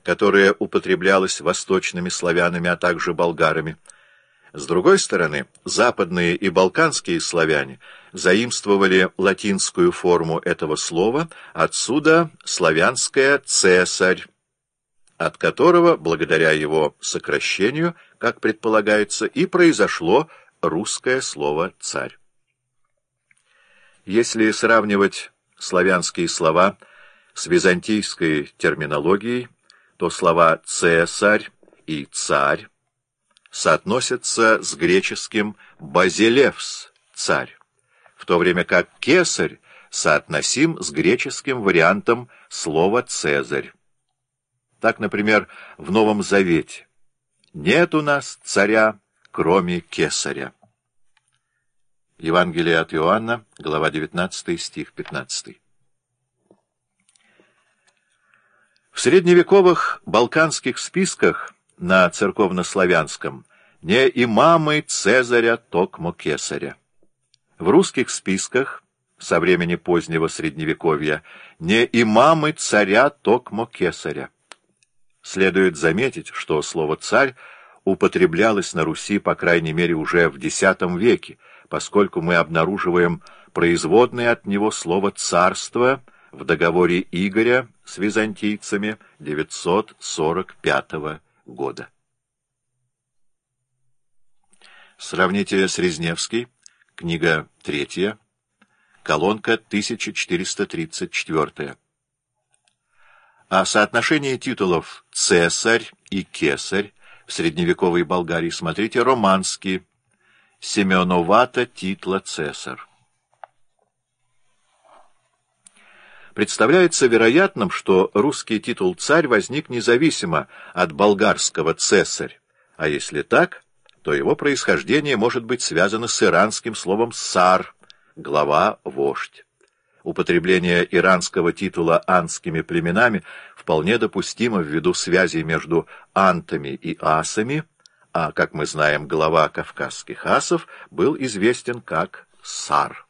которое употреблялось восточными славянами, а также болгарами. С другой стороны, западные и балканские славяне заимствовали латинскую форму этого слова, отсюда славянское «цесарь», от которого, благодаря его сокращению, как предполагается, и произошло русское слово «царь». Если сравнивать славянские слова с византийской терминологией, то слова «цесарь» и «царь» соотносятся с греческим «базилевс» — «царь», в то время как «кесарь» соотносим с греческим вариантом слова «цезарь». Так, например, в Новом Завете: «Нет у нас царя, кроме кесаря». Евангелие от Иоанна, глава 19, стих 15. В средневековых балканских списках на церковнославянском не имамы Цезаря, токмо кесаря. В русских списках со времени позднего Средневековья не имамы царя, токмо кесаря. Следует заметить, что слово «царь» употреблялось на Руси, по крайней мере, уже в X веке, поскольку мы обнаруживаем производное от него слово «царство» в договоре Игоря с византийцами 945 года. Сравните с Резневский, книга 3, колонка 1434. О соотношении титулов «цесарь» и «кесарь» в средневековой Болгарии смотрите Романский, Семеновата титла «цесар». Представляется вероятным, что русский титул «царь» возник независимо от болгарского «цесарь», а если так, то его происхождение может быть связано с иранским словом «сар», глава, вождь. Употребление иранского титула анскими племенами вполне допустимо ввиду связи между антами и асами, а, как мы знаем, глава кавказских асов был известен как Сар.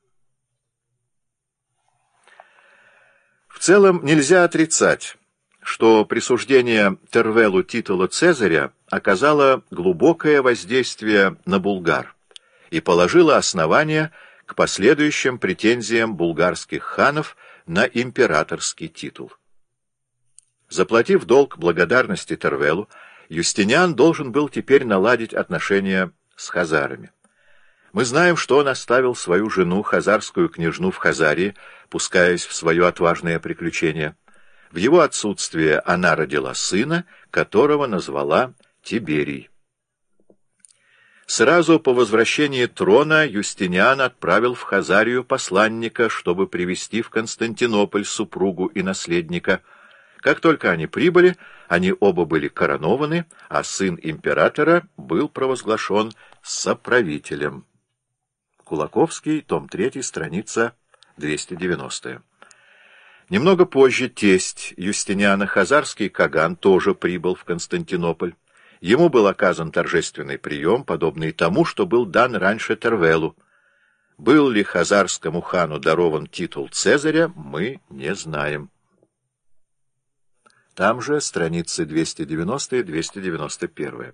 В целом нельзя отрицать, что присуждение Тервелу титула Цезаря оказало глубокое воздействие на булгар и положило основание к последующим претензиям булгарских ханов на императорский титул. Заплатив долг благодарности Тервелу, Юстиниан должен был теперь наладить отношения с хазарами. Мы знаем, что он оставил свою жену, хазарскую княжну в Хазарии, пускаясь в свое отважное приключение. В его отсутствие она родила сына, которого назвала Тиберий. Сразу по возвращении трона Юстиниан отправил в Хазарию посланника, чтобы привести в Константинополь супругу и наследника. Как только они прибыли, они оба были коронованы, а сын императора был провозглашен соправителем. Кулаковский, том 3, страница 290. Немного позже тесть Юстиниана, хазарский Каган, тоже прибыл в Константинополь. Ему был оказан торжественный прием, подобный тому, что был дан раньше Тервелу. Был ли хазарскому хану дарован титул Цезаря, мы не знаем. Там же страницы 290 и 291.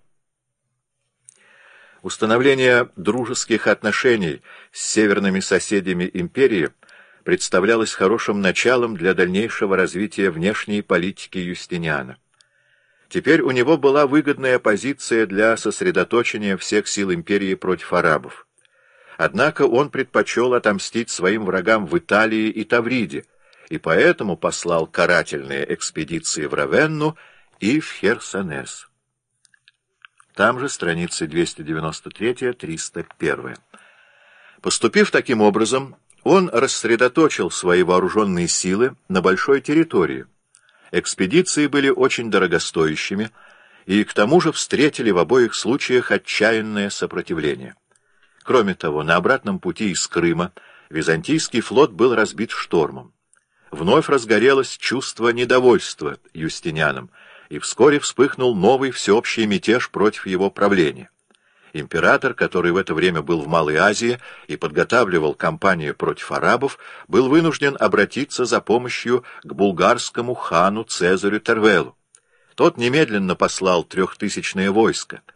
Установление дружеских отношений с северными соседями империи представлялось хорошим началом для дальнейшего развития внешней политики Юстиниана. Теперь у него была выгодная позиция для сосредоточения всех сил империи против арабов. Однако он предпочел отомстить своим врагам в Италии и Тавриде, и поэтому послал карательные экспедиции в Равенну и в Херсонес. Там же страницы 293-301. Поступив таким образом, он рассредоточил свои вооруженные силы на большой территории. Экспедиции были очень дорогостоящими и к тому же встретили в обоих случаях отчаянное сопротивление. Кроме того, на обратном пути из Крыма византийский флот был разбит штормом. Вновь разгорелось чувство недовольства Юстинианом, и вскоре вспыхнул новый всеобщий мятеж против его правления. Император, который в это время был в Малой Азии и подготавливал кампанию против арабов, был вынужден обратиться за помощью к булгарскому хану Цезарю Тервелу. Тот немедленно послал 3000-е войско.